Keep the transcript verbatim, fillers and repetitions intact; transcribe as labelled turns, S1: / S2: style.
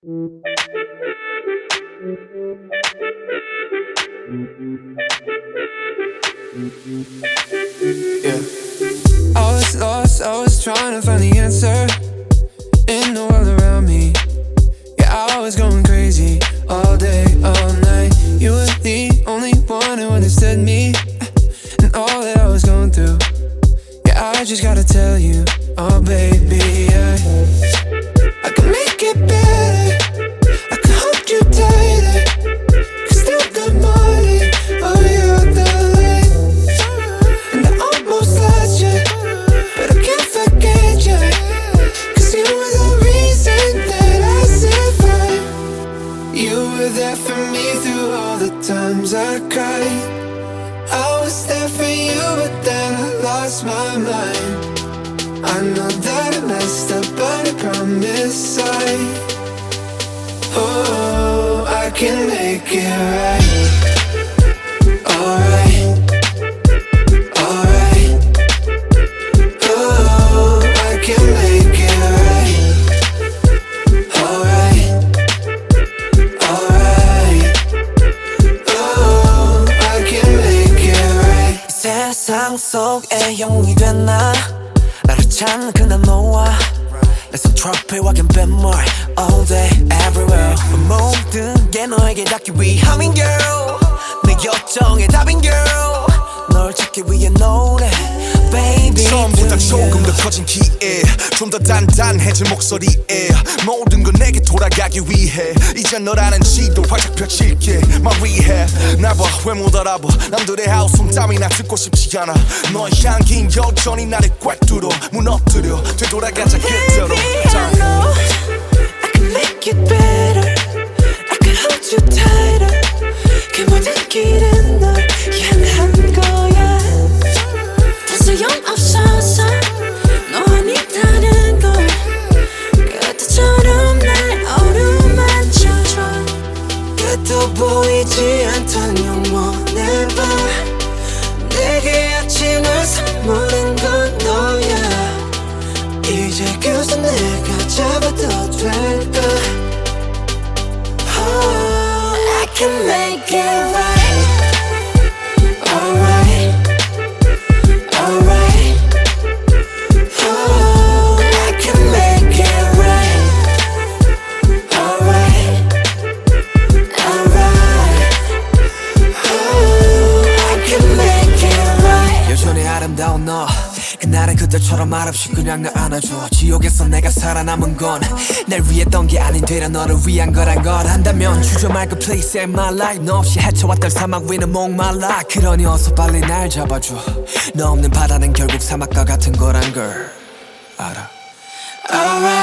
S1: Yeah. I was lost, I was trying to find the answer in the world around me. Yeah, I was going crazy all day, all night. You were the only one who understood me and all that I was going through. Yeah, I just gotta tell you, oh baby, I, I can make it better, I can hold you tighter, can still good morning, oh you're the light. And I almost lost you, but I can't forget you, cause you were the reason that I survived. You were there for me through all the times I cried. I was there for you, but then I lost my mind. I know that I messed up, but I promise I, oh, I can make it right. Alright, alright, oh, I can make it right. Alright, alright, oh, I can make it right.
S2: 이 세상 속에 영웅이 된 나, 나를 찾는 그날 너와 내 손 트로피와 갬빈물 all day everywhere. 모든 게 너에게 닿기 위함인 girl, 내 요청의 답인 girl, 널 찾기 위해 노래 baby.
S3: 처음보다 조금 더 커진 기에 좀 더 단단해진 목소리에 모든 건 내게 돌아가기 위해 이제 너라는 지도 활짝 펼칠게 My rehab 나봐 왜 못 알아봐 남들의 하우스 땀이나 듣고 싶지 않아 너의 향긴 여전히 나를 꽉 뚫어 무너뜨려 되돌아가자 그대로.
S2: Baby I know I can make it better, I can hold you tighter. 그 모든 길은 널 향한 거야. 더 소용없어서 너 아니다는 걸 그때처럼 날 어루만져줘. 끝도 보이지 않던 영원의 밤 내게 아침을 선물한 건 너야. 이제 그저 내가 잡아도 될까. Oh, I can make it right. Alright, alright, oh, I can make it right. Alright, alright, oh, I can make it right. 여전히 아름다운 너 그날은 그때처럼 말없이 그냥 날 안아줘. 지옥에서 내가 살아남은 건 날 위했던 게 아닌 되려 너를 위한 거란 걸 안다면 주저 말고 please save my life. 너 없이 헤쳐왔던 사막 위는 목말라. 그러니 어서 빨리 날 잡아줘. 너 없는 바다는 결국 사막과 같은 거란 걸 알아. Alright